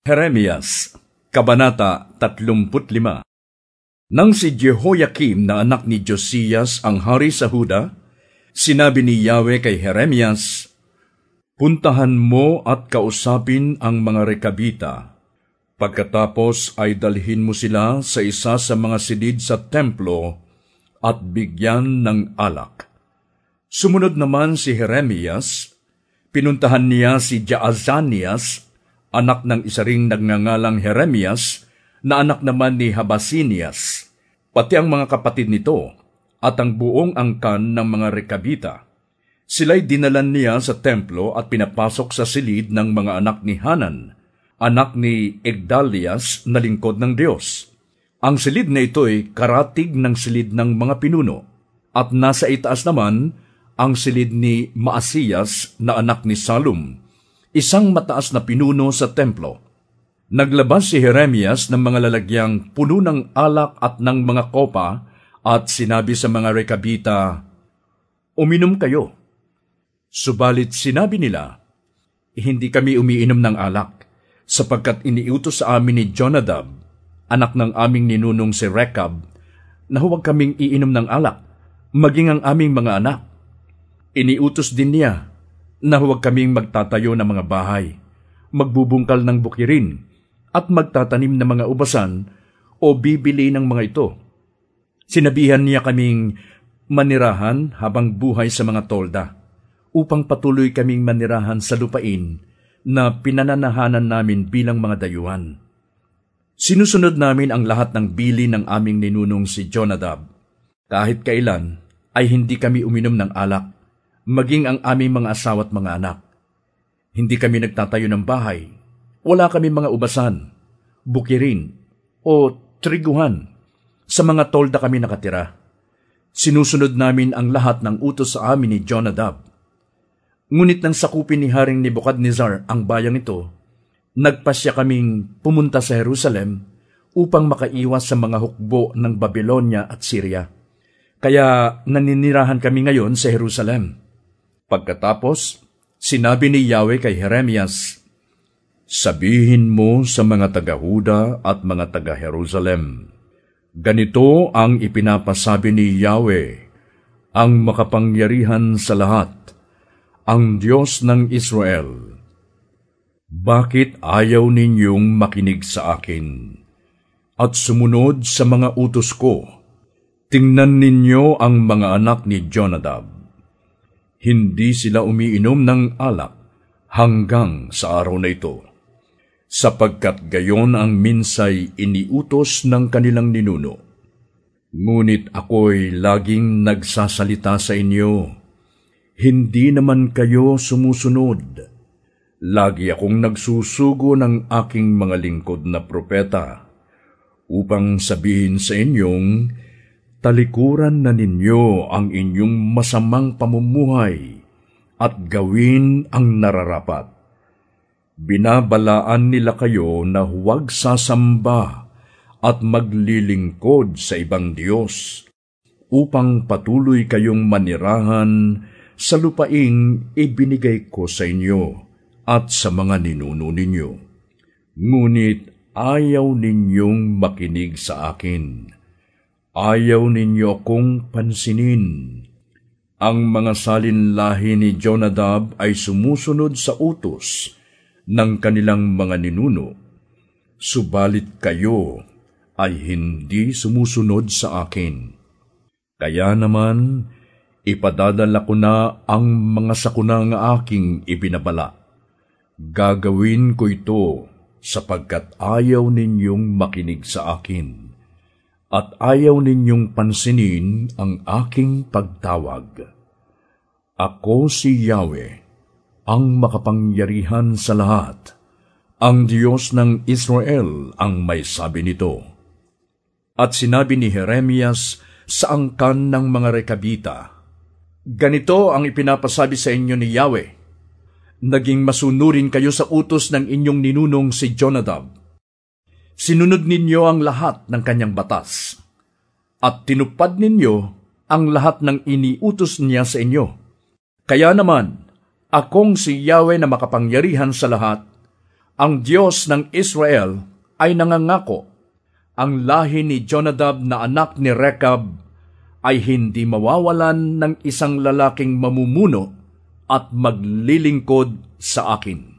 Jeremias, Kabanata 35. Nang si Jehoiakim na anak ni Josias ang hari sa Huda, sinabi ni Yahweh kay Jeremias, "Puntahan mo at kausapin ang mga Rekabita. Pagkatapos ay dalhin mo sila sa isa sa mga silid sa templo at bigyan ng alak." Sumunod naman si Jeremias, pinuntahan niya si Jaazanias, anak ng isa ring nagngangalang Jeremias, na anak naman ni Habasinias, pati ang mga kapatid nito, at ang buong angkan ng mga Rekabita. Sila'y dinalan niya sa templo at pinapasok sa silid ng mga anak ni Hanan, anak ni Egdalias na lingkod ng Diyos. Ang silid na ito'y karatig ng silid ng mga pinuno, at nasa itaas naman ang silid ni Maasiyas na anak ni Salum, isang mataas na pinuno sa templo. Naglabas si Jeremias ng mga lalagyang puno ng alak at ng mga kopa at sinabi sa mga Rekabita, "Uminom kayo." Subalit sinabi nila, "Hindi kami umiinom ng alak, sapagkat iniutos sa amin ni Jonadab, anak ng aming ninunong si Rekab, na huwag kaming iinom ng alak, maging ang aming mga anak. Iniutos din niya na huwag kaming magtatayo ng mga bahay, magbubungkal ng bukirin, at magtatanim ng mga ubasan o bibili ng mga ito. Sinabihan niya kaming manirahan habang buhay sa mga tolda, upang patuloy kaming manirahan sa lupain na pinananahanan namin bilang mga dayuhan. Sinusunod namin ang lahat ng bili ng aming ninunong si Jonadab. Kahit kailan ay hindi kami uminom ng alak, maging ang aming mga asawa at mga anak. Hindi kami nagtatayo ng bahay, wala kami mga ubasan, bukirin, o triguhan. Sa mga tolda kami nakatira. Sinusunod namin ang lahat ng utos sa amin ni Jonadab. Ngunit nang sakupin ni Haring Nebukadnezar ang bayang ito, nagpasya kaming pumunta sa Jerusalem upang makaiwas sa mga hukbo ng Babylonia at Syria. Kaya naninirahan kami ngayon sa Jerusalem." Pagkatapos, sinabi ni Yahweh kay Jeremias, "Sabihin mo sa mga taga-Huda at mga taga-Jerusalem, ganito ang ipinapasabi ni Yahweh, ang makapangyarihan sa lahat, ang Diyos ng Israel. Bakit ayaw ninyong makinig sa akin at sumunod sa mga utos ko? Tingnan ninyo ang mga anak ni Jonadab. Hindi sila umiinom ng alak hanggang sa araw na ito, sapagkat gayon ang minsay iniutos ng kanilang ninuno. Ngunit ako'y laging nagsasalita sa inyo, hindi naman kayo sumusunod. Lagi akong nagsusugo ng aking mga lingkod na propeta, upang sabihin sa inyong, talikuran na ninyo ang inyong masamang pamumuhay at gawin ang nararapat. Binabalaan nila kayo na huwag sasamba at maglilingkod sa ibang Diyos, upang patuloy kayong manirahan sa lupaing ibinigay ko sa inyo at sa mga ninuno ninyo. Ngunit ayaw ninyong makinig sa akin. Ayaw ninyo akong pansinin. Ang mga salinlahi ni Jonadab ay sumusunod sa utos ng kanilang mga ninuno, subalit kayo ay hindi sumusunod sa akin. Kaya naman, ipadadala ko na ang mga sakunang aking ibinabala. Gagawin ko ito sapagkat ayaw ninyong makinig sa akin, at ayaw ninyong pansinin ang aking pagtawag. Ako si Yahweh, ang makapangyarihan sa lahat, ang Diyos ng Israel ang may sabi nito." At sinabi ni Jeremias sa angkan ng mga Rekabita, "Ganito ang ipinapasabi sa inyo ni Yahweh, naging masunurin kayo sa utos ng inyong ninunong si Jonadab. Sinunod ninyo ang lahat ng kanyang batas, at tinupad ninyo ang lahat ng iniutos niya sa inyo. Kaya naman, akong si Yahweh na makapangyarihan sa lahat, Ang Diyos ng Israel ay nangangako, ang lahi ni Jonadab na anak ni Rekab ay hindi mawawalan ng isang lalaking mamumuno at maglilingkod sa akin.